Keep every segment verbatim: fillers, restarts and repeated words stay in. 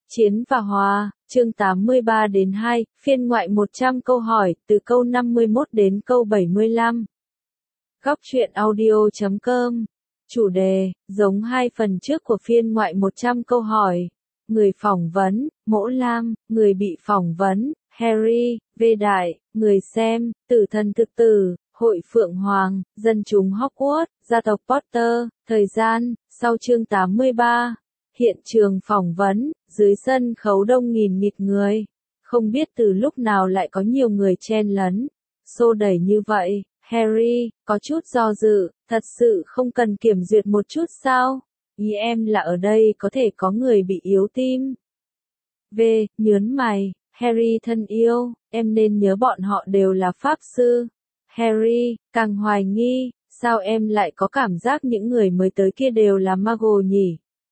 Chiến và Hòa, chương tám mươi ba đến hai, phiên ngoại một trăm câu hỏi, từ câu năm mươi mốt đến câu bảy mươi lăm. Góc truyện audio chấm com. Chủ đề, giống hai phần trước của phiên ngoại một trăm câu hỏi. Người phỏng vấn, Mỗ Lam, người bị phỏng vấn, Harry, Vê Đại, người xem, Tử Thần Thực Tử, Hội Phượng Hoàng, Dân chúng Hogwarts, Gia tộc Potter, thời gian, sau chương tám mươi ba. Hiện trường phỏng vấn, dưới sân khấu đông nghìn nghịt người. Không biết từ lúc nào lại có nhiều người chen lấn, xô đẩy như vậy. Harry, có chút do dự, thật sự không cần kiểm duyệt một chút sao? Ý em là ở đây có thể có người bị yếu tim. V, nhớn mày, Harry thân yêu, em nên nhớ bọn họ đều là pháp sư. Harry, càng hoài nghi, sao em lại có cảm giác những người mới tới kia đều là Muggle nhỉ?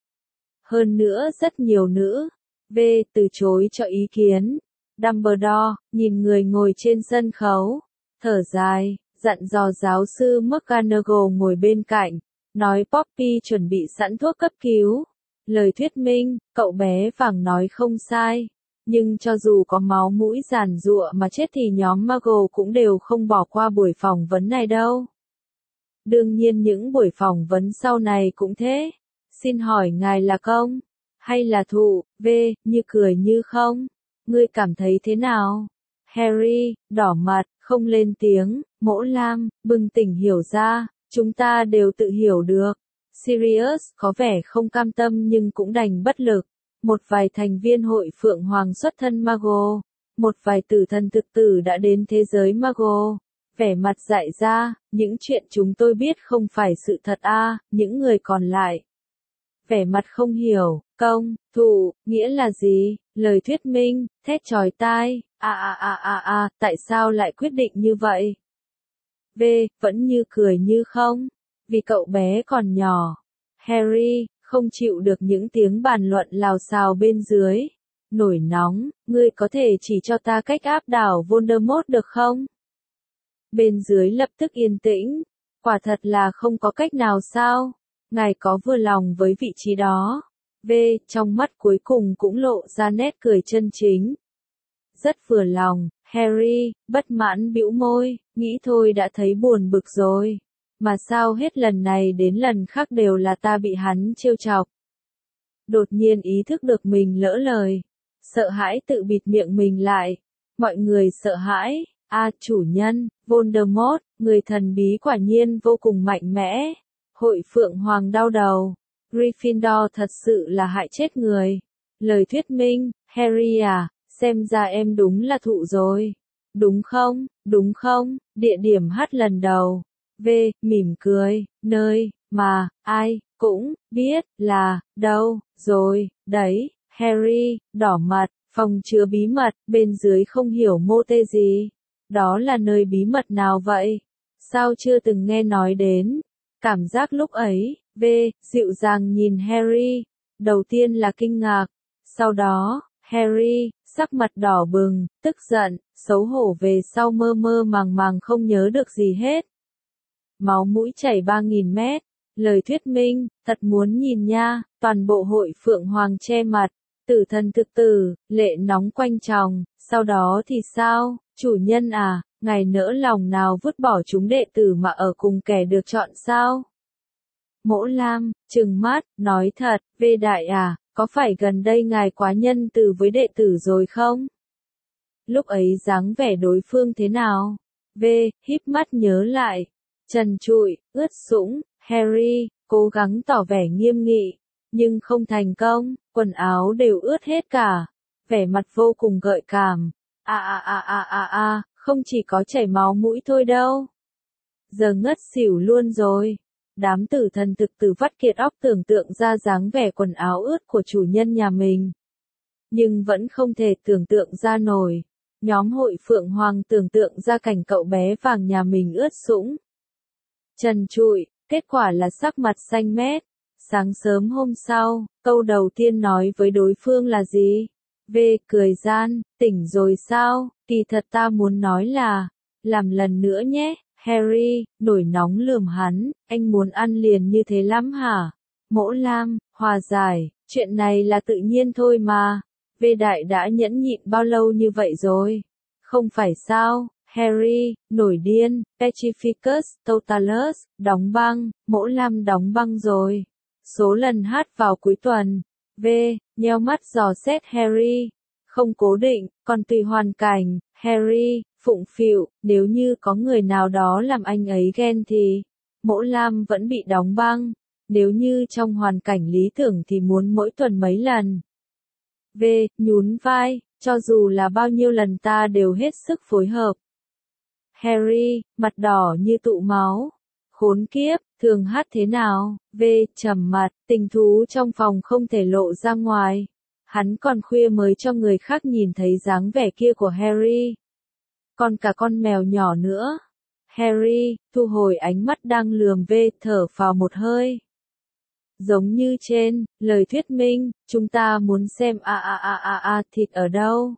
Hơn nữa rất nhiều nữ. V, từ chối cho ý kiến. Dumbledore, nhìn người ngồi trên sân khấu, thở dài, dặn dò giáo sư McGonagall ngồi bên cạnh, nói Poppy chuẩn bị sẵn thuốc cấp cứu. Lời thuyết minh, cậu bé vàng nói không sai. Nhưng cho dù có máu mũi giàn giụa mà chết thì nhóm Muggle cũng đều không bỏ qua buổi phỏng vấn này đâu. Đương nhiên những buổi phỏng vấn sau này cũng thế. Xin hỏi ngài là công, hay là thụ? V, như cười như không. Ngươi cảm thấy thế nào? Harry, đỏ mặt, không lên tiếng. Mỗ Lam, bừng tỉnh hiểu ra, chúng ta đều tự hiểu được. Sirius có vẻ không cam tâm nhưng cũng đành bất lực. Một vài thành viên hội Phượng Hoàng xuất thân Muggle, một vài tử thần thực tử đã đến thế giới Muggle. Vẻ mặt dại ra, những chuyện chúng tôi biết không phải sự thật a, à, những người còn lại. Vẻ mặt không hiểu, công, thụ, nghĩa là gì? Lời thuyết minh, thét chói tai, a a a a a, tại sao lại quyết định như vậy? V, vẫn như cười như không, vì cậu bé còn nhỏ. Harry, không chịu được những tiếng bàn luận lào xào bên dưới. Nổi nóng, ngươi có thể chỉ cho ta cách áp đảo Voldemort được không? Bên dưới lập tức yên tĩnh, quả thật là không có cách nào sao? Ngài có vừa lòng với vị trí đó? V, trong mắt cuối cùng cũng lộ ra nét cười chân chính. Rất vừa lòng. Harry, bất mãn bĩu môi, nghĩ thôi đã thấy buồn bực rồi. Mà sao hết lần này đến lần khác đều là ta bị hắn trêu chọc. Đột nhiên ý thức được mình lỡ lời. Sợ hãi tự bịt miệng mình lại. Mọi người sợ hãi. A, à, chủ nhân, Voldemort, người thần bí quả nhiên vô cùng mạnh mẽ. Hội Phượng Hoàng đau đầu. Gryffindor thật sự là hại chết người. Lời thuyết minh, Harry à, xem ra em đúng là thụ rồi. Đúng không, đúng không, địa điểm hát lần đầu. V, mỉm cười, nơi, mà, ai, cũng, biết, là, đâu, rồi, đấy. Harry, đỏ mặt, phòng chứa bí mật, bên dưới không hiểu mô tê gì. Đó là nơi bí mật nào vậy? Sao chưa từng nghe nói đến? Cảm giác lúc ấy, V, dịu dàng nhìn Harry, đầu tiên là kinh ngạc, sau đó, Harry, sắc mặt đỏ bừng, tức giận, xấu hổ về sau mơ mơ màng màng không nhớ được gì hết. Máu mũi chảy ba nghìn mét, lời thuyết minh, thật muốn nhìn nha, toàn bộ hội Phượng Hoàng che mặt, tử thần thực tử, lệ nóng quanh tròng, sau đó thì sao, chủ nhân à, ngài nỡ lòng nào vứt bỏ chúng đệ tử mà ở cùng kẻ được chọn sao? Mỗ Lam, trừng mắt, nói thật, Vê Đại à, có phải gần đây ngài quá nhân từ với đệ tử rồi không? Lúc ấy dáng vẻ đối phương thế nào? V, híp mắt nhớ lại. Trần trụi, ướt sũng, Harry, cố gắng tỏ vẻ nghiêm nghị, nhưng không thành công, quần áo đều ướt hết cả. Vẻ mặt vô cùng gợi cảm. A a a a a a, không chỉ có chảy máu mũi thôi đâu. Giờ ngất xỉu luôn rồi. Đám tử thần thực tử vắt kiệt óc tưởng tượng ra dáng vẻ quần áo ướt của chủ nhân nhà mình. Nhưng vẫn không thể tưởng tượng ra nổi. Nhóm hội Phượng Hoàng tưởng tượng ra cảnh cậu bé vàng nhà mình ướt sũng. Trần trụi, kết quả là sắc mặt xanh mét. Sáng sớm hôm sau, câu đầu tiên nói với đối phương là gì? V, cười gian, tỉnh rồi sao? Kỳ thật ta muốn nói là, làm lần nữa nhé. Harry, nổi nóng lườm hắn, anh muốn ăn liền như thế lắm hả? Mỗ Lam, hòa giải, Chuyện này là tự nhiên thôi mà. Vê Đại đã nhẫn nhịn bao lâu như vậy rồi? Không phải sao? Harry, nổi điên, Petrificus, Totalus, đóng băng, Mỗ Lam đóng băng rồi. Số lần hát vào cuối tuần. V, nheo mắt dò xét Harry. Không cố định, còn tùy hoàn cảnh. Harry, phụng phịu, nếu như có người nào đó làm anh ấy ghen thì Mỗ Lam vẫn bị đóng băng. Nếu như trong hoàn cảnh lý tưởng thì muốn mỗi tuần mấy lần. V, nhún vai, cho dù là bao nhiêu lần ta đều hết sức phối hợp. Harry, mặt đỏ như tụ máu. Khốn kiếp, thường hát thế nào? V, trầm mặt, tình thú trong phòng không thể lộ ra ngoài. Hắn còn khuya mới cho người khác nhìn thấy dáng vẻ kia của Harry. Còn cả con mèo nhỏ nữa. Harry, thu hồi ánh mắt đang lườm V, thở phào một hơi. Giống như trên, lời thuyết minh, chúng ta muốn xem a a a a a thịt ở đâu.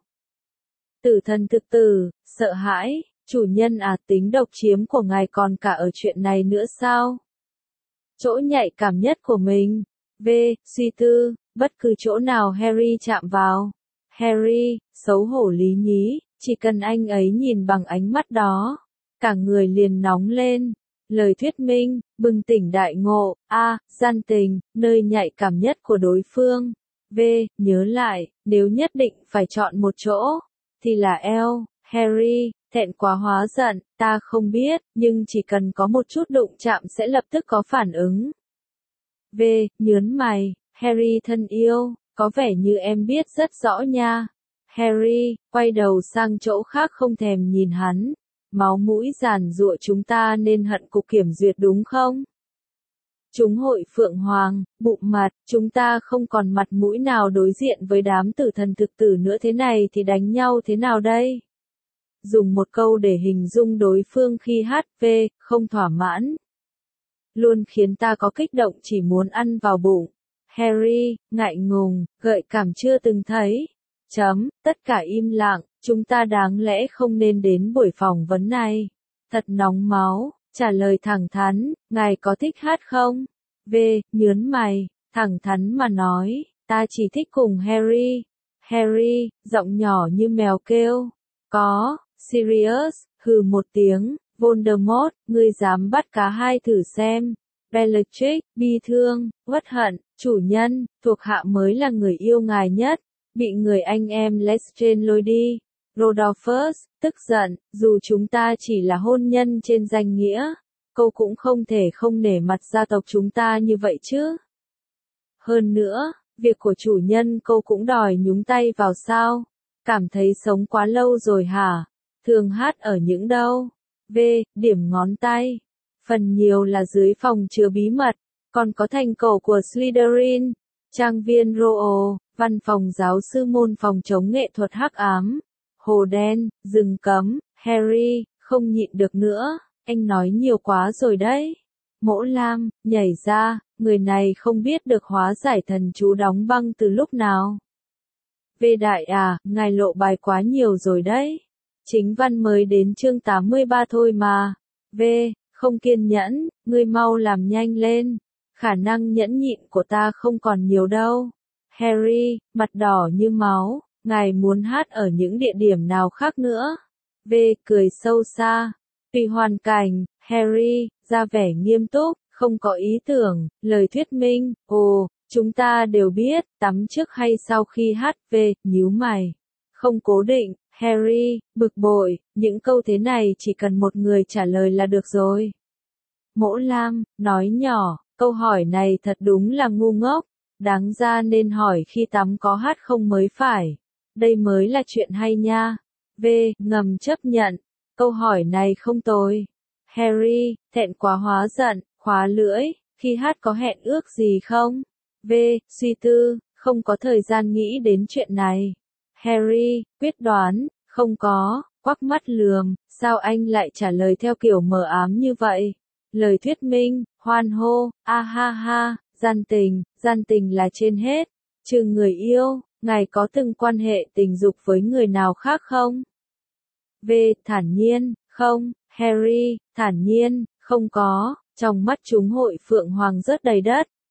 Tử thần thực tử, sợ hãi, chủ nhân à, tính độc chiếm của ngài còn cả ở chuyện này nữa sao? Chỗ nhạy cảm nhất của mình. V, suy tư, bất cứ chỗ nào Harry chạm vào. Harry, xấu hổ lý nhí, chỉ cần anh ấy nhìn bằng ánh mắt đó, cả người liền nóng lên. Lời thuyết minh, bừng tỉnh đại ngộ, a, gian tình, nơi nhạy cảm nhất của đối phương. V, nhớ lại, nếu nhất định phải chọn một chỗ, thì là L. Harry, thẹn quá hóa giận, ta không biết, nhưng chỉ cần có một chút đụng chạm sẽ lập tức có phản ứng. V, nhớn mày, Harry thân yêu, có vẻ như em biết rất rõ nha. Harry, quay đầu sang chỗ khác không thèm nhìn hắn. Máu mũi giàn giụa chúng ta nên hận cục kiểm duyệt đúng không? Chúng hội Phượng Hoàng, bụng mặt, chúng ta không còn mặt mũi nào đối diện với đám tử thần thực tử nữa, thế này thì đánh nhau thế nào đây? Dùng một câu để hình dung đối phương khi hát V, không thỏa mãn. Luôn khiến ta có kích động chỉ muốn ăn vào bụng. Harry, ngại ngùng, gợi cảm chưa từng thấy. Chấm, tất cả im lặng, chúng ta đáng lẽ không nên đến buổi phỏng vấn này. Thật nóng máu, trả lời thẳng thắn, ngài có thích hát không? V, nhớn mày, thẳng thắn mà nói, ta chỉ thích cùng Harry. Harry, giọng nhỏ như mèo kêu. Có, Sirius, hừ một tiếng, Voldemort, ngươi dám bắt cá hai thử xem. Bellatrix, bi thương, uất hận, chủ nhân, thuộc hạ mới là người yêu ngài nhất, bị người anh em Lestrange lôi đi. Rodolphus, tức giận, dù chúng ta chỉ là hôn nhân trên danh nghĩa, cô cũng không thể không nể mặt gia tộc chúng ta như vậy chứ. Hơn nữa, việc của chủ nhân cô cũng đòi nhúng tay vào sao? Cảm thấy sống quá lâu rồi hả? Thường hát ở những đâu? V, điểm ngón tay. Phần nhiều là dưới phòng chứa bí mật, còn có thành cổ của Slytherin, trang viên Roald, văn phòng giáo sư môn phòng chống nghệ thuật hắc ám, hồ đen, rừng cấm. Harry, không nhịn được nữa, anh nói nhiều quá rồi đấy. Mỗ Lam, nhảy ra, người này không biết được hóa giải thần chú đóng băng từ lúc nào. V đại à, ngài lộ bài quá nhiều rồi đấy. Chính văn mới đến chương tám mươi ba thôi mà. V, không kiên nhẫn, ngươi mau làm nhanh lên. Khả năng nhẫn nhịn của ta không còn nhiều đâu. Harry, mặt đỏ như máu, ngài muốn hát ở những địa điểm nào khác nữa? V, cười sâu xa. Tùy hoàn cảnh, Harry, ra vẻ nghiêm túc, không có ý tưởng, lời thuyết minh, ồ, chúng ta đều biết, tắm trước hay sau khi hát. V, nhíu mày. Không cố định, Harry, bực bội, những câu thế này chỉ cần một người trả lời là được rồi. Mỗ Lam, nói nhỏ, câu hỏi này thật đúng là ngu ngốc, đáng ra nên hỏi khi tắm có hát không mới phải. Đây mới là chuyện hay nha. V, ngầm chấp nhận, câu hỏi này không tồi. Harry, thẹn quá hóa giận, khóa lưỡi, khi hát có hẹn ước gì không? V, suy tư, không có thời gian nghĩ đến chuyện này. Harry, quyết đoán, không có, quắc mắt lườm, sao anh lại trả lời theo kiểu mờ ám như vậy? Lời thuyết minh, hoan hô, a ha ha, gian tình, gian tình là trên hết. Trừ người yêu, ngài có từng quan hệ tình dục với người nào khác không? V, thản nhiên, không. Harry, thản nhiên, không có. Trong mắt chúng hội Phượng Hoàng rất đầy đất.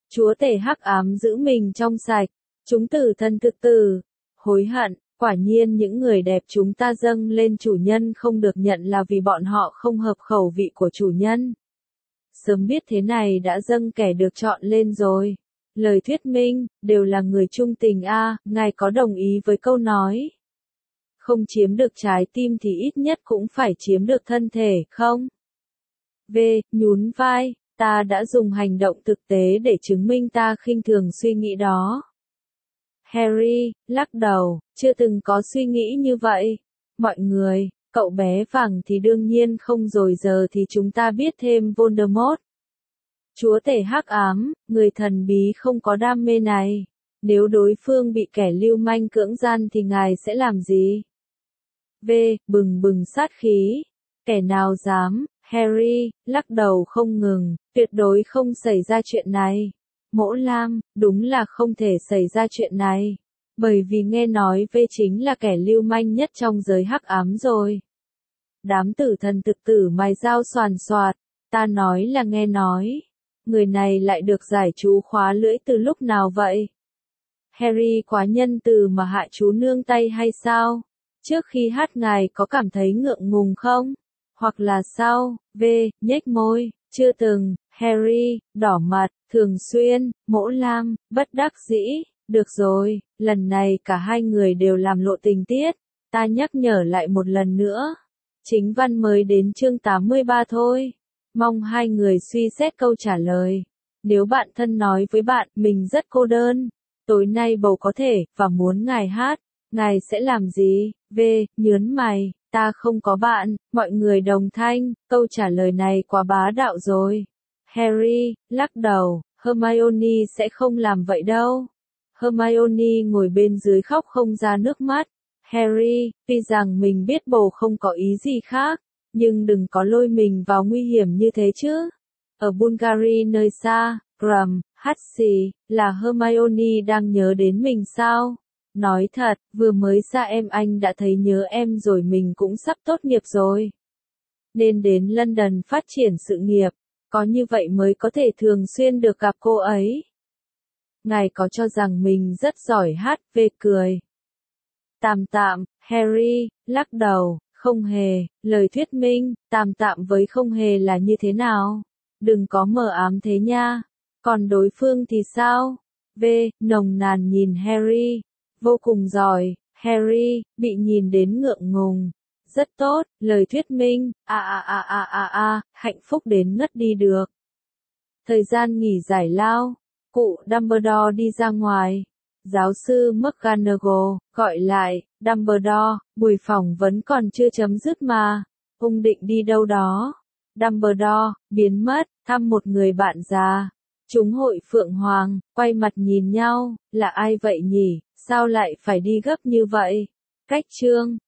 Chúa tể hắc ám giữ mình trong sạch. Chúng tử thân thực tử. Hối hận, quả nhiên những người đẹp chúng ta dâng lên chủ nhân không được nhận là vì bọn họ không hợp khẩu vị của chủ nhân. Sớm biết thế này đã dâng kẻ được chọn lên rồi. Lời thuyết minh, đều là người trung tình a, ngài có đồng ý với câu nói. Không chiếm được trái tim thì ít nhất cũng phải chiếm được thân thể, không? V. Nhún vai, ta đã dùng hành động thực tế để chứng minh ta khinh thường suy nghĩ đó. Harry, lắc đầu, chưa từng có suy nghĩ như vậy. Mọi người, cậu bé vàng thì đương nhiên không rồi giờ thì chúng ta biết thêm Voldemort. Chúa tể hắc ám, người thần bí không có đam mê này. Nếu đối phương bị kẻ lưu manh cưỡng gian thì ngài sẽ làm gì? V. Bừng bừng sát khí. Kẻ nào dám, Harry, lắc đầu không ngừng, tuyệt đối không xảy ra chuyện này. Mỗ Lam, đúng là không thể xảy ra chuyện này. Bởi vì nghe nói V chính là kẻ lưu manh nhất trong giới hắc ám rồi. Đám tử thần thực tử mày dao soàn soạt, ta nói là nghe nói. Người này lại được giải chú khóa lưỡi từ lúc nào vậy? Harry quá nhân từ mà hạ chú nương tay hay sao? Trước khi hát ngài có cảm thấy ngượng ngùng không? Hoặc là sao? V. Nhếch môi, chưa từng. Harry, đỏ mặt, thường xuyên. Mỗ Lam, bất đắc dĩ. Được rồi, lần này cả hai người đều làm lộ tình tiết. Ta nhắc nhở lại một lần nữa. Chính văn mới đến chương tám mươi ba thôi. Mong hai người suy xét câu trả lời. Nếu bạn thân nói với bạn, mình rất cô đơn. Tối nay bầu có thể, và muốn ngài hát. Ngài sẽ làm gì? V. Nhớn mày, ta không có bạn. Mọi người đồng thanh, câu trả lời này quá bá đạo rồi. Harry, lắc đầu, Hermione sẽ không làm vậy đâu. Hermione ngồi bên dưới khóc không ra nước mắt. Harry, tuy rằng mình biết bầu không có ý gì khác, nhưng đừng có lôi mình vào nguy hiểm như thế chứ. Ở Bulgari nơi xa, Grum, hắt xì, là Hermione đang nhớ đến mình sao? Nói thật, vừa mới xa em anh đã thấy nhớ em rồi, mình cũng sắp tốt nghiệp rồi. Nên đến London phát triển sự nghiệp, có như vậy mới có thể thường xuyên được gặp cô ấy. Ngài có cho rằng mình rất giỏi hát? Về cười. Tạm tạm, Harry, lắc đầu, không hề, lời thuyết minh, tạm tạm với không hề là như thế nào? Đừng có mờ ám thế nha. Còn đối phương thì sao? V. Nồng nàn nhìn Harry. Vô cùng giỏi, Harry, bị nhìn đến ngượng ngùng. Rất tốt, lời thuyết minh, a a a a a a, hạnh phúc đến ngất đi được. Thời gian nghỉ giải lao, cụ Dumbledore đi ra ngoài. Giáo sư McGonagall gọi lại, Dumbledore, buổi phỏng vấn còn chưa chấm dứt mà. Ông định đi đâu đó? Dumbledore, biến mất, thăm một người bạn già. Chúng hội Phượng Hoàng, quay mặt nhìn nhau, là ai vậy nhỉ? Sao lại phải đi gấp như vậy? Cách chương